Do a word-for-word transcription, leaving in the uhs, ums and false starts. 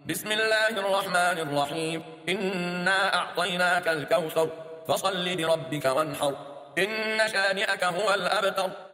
بسم الله الرحمن الرحيم إنا أعطيناك الكوثر فصل لربك وانحر إن شانئك هو الأبتر.